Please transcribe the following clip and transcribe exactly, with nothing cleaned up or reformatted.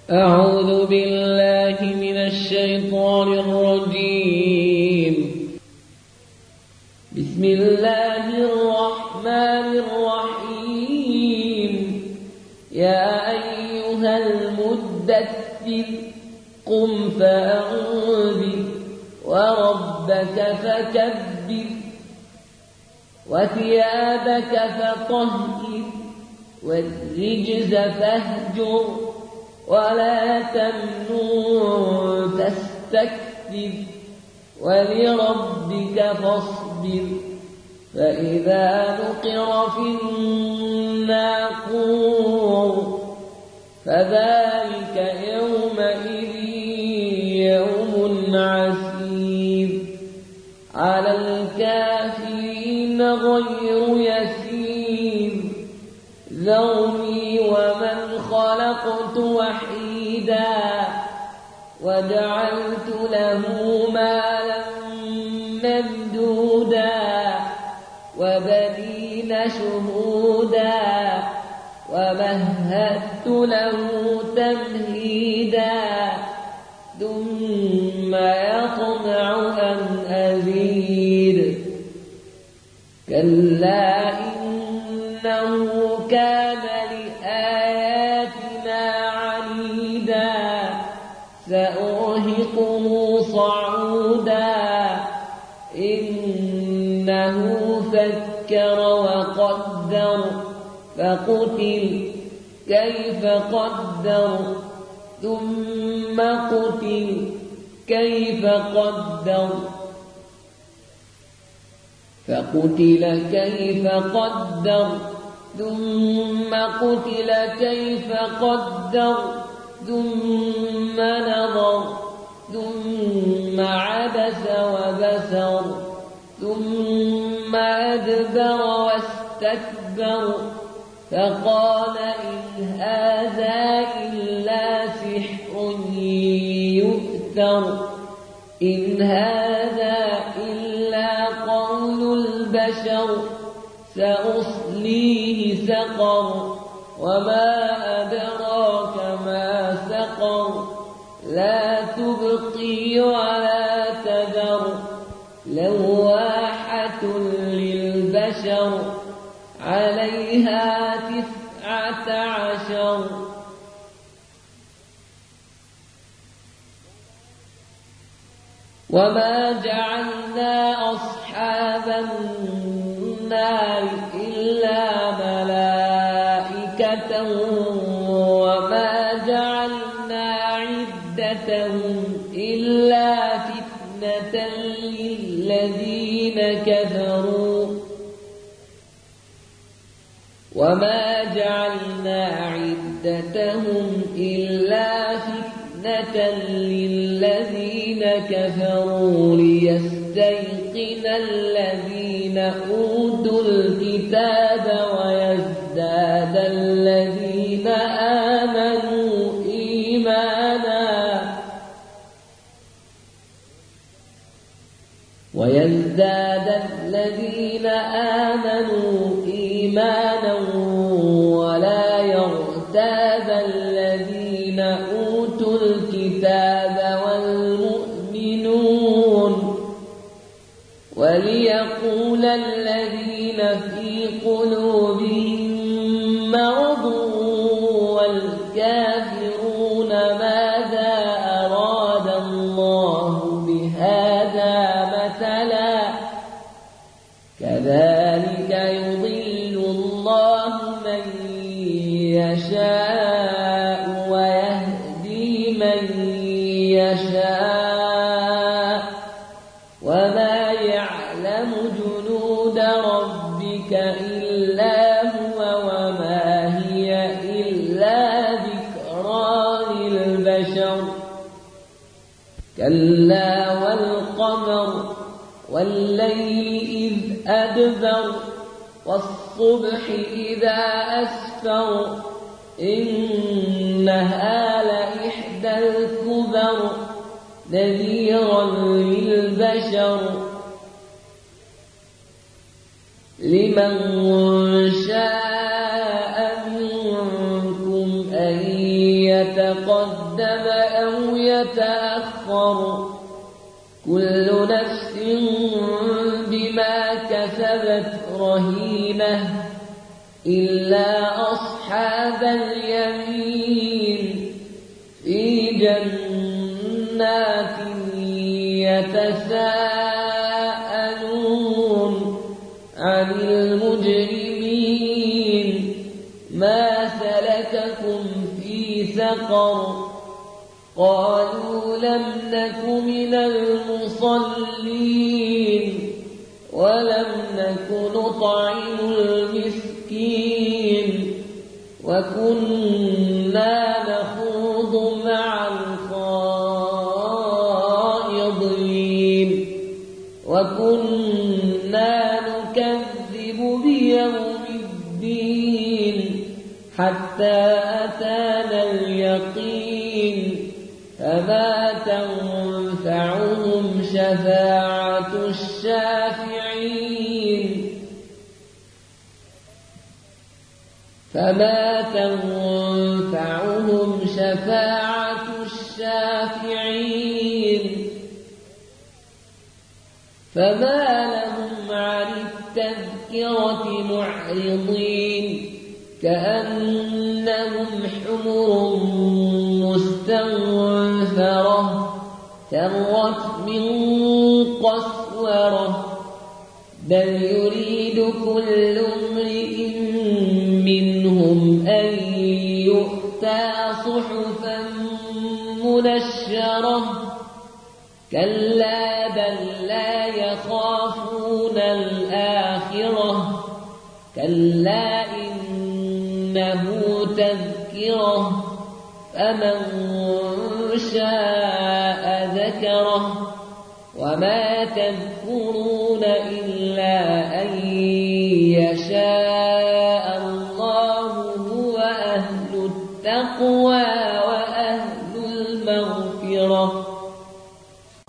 أعوذ بالله من الشيطان الرجيم. بسم الله الرحمن الرحيم. يا أيها المدثر قم فأنذر وربك فكبر وثيابك فطهر والرجز فاهجر ولا تمنن تستكثر ولربك فاصبر. فإذا نقر في الناقور فذلك يومئذ يوم عسير على الكافرين غير يسير. ذرني ومن خلقت وحيدا وجعلت له مالا ممدودا وبنين شهودا ومهدت له تمهيدا ثم يطمع أن أزيد. كلا إنه كان لآياتنا عنيدا سأرهقه صعودا. إنه فكر وقدر فقتل كيف قدر ثم قتل كيف قدر فقتل كيف قدر ثم قتل كيف قدر ثم نظر ثم عبس وبسر ثم أدبر واستكبر فقال إن هذا إلا سحر يؤثر إن هذا إلا قول البشر سأصليه سقر وما أدراك ما سقر لا تبقي ولا تذر لواحة للبشر عليها تسعة عشر. وما جعلنا أصحاب النار إلا ملائكة وما جعلنا عدتهم إلا فتنة للذين كفروا وما جعلنا عدتهم إلا فتنة للذين كفروا ليستيقن الذين أوتوا الكتاب ويزداد الذين آمنوا إيمانا ويزداد الذين آمنوا إيمانا ولا يرتاب الذين أوتوا الكتاب والمؤمنون وليقول الذين في قلوبهم مرض والكافرون ماذا أراد الله بهذا مثلا كذلك يضل الله من يشاء ويهدي من يشاء وما يعلم جنود ربك إلا هو وما هي إلا ذكرى للبشر. كلا والقمر والليل إذ أدبر والصبح إذا أسفر إنها لإحدى الكبر نذيرا للبشر لمن شاء منكم أن يتقدم أو يتأخر كل نفس بما كسبت رهينة إلا أصحاب اليمين في جنات يتساءلون عن المجرمين ما سلككم في سقر قالوا لم نك من المصلين ولم نك نطعم المسكين وكنا نخوض مع الخائضين وكنا نكذب بيوم الدين حتى أتانا اليقين فما تنفعهم شفاعة الشافعين فما تنفعهم شفاعة الشافعين فما لهم عن التذكرة معرضين كأنهم حمر مستنفرة فرت من قسورة بل يريد كل امرئ منهم أن يؤتى صحفا منشرة كلا بل لا يخافون الآخرة كلا إنه تذكرة فمن شاء ذكره وما تذكرون إلا أن يشاء الله هو أهل التقوى وأهل المغفرة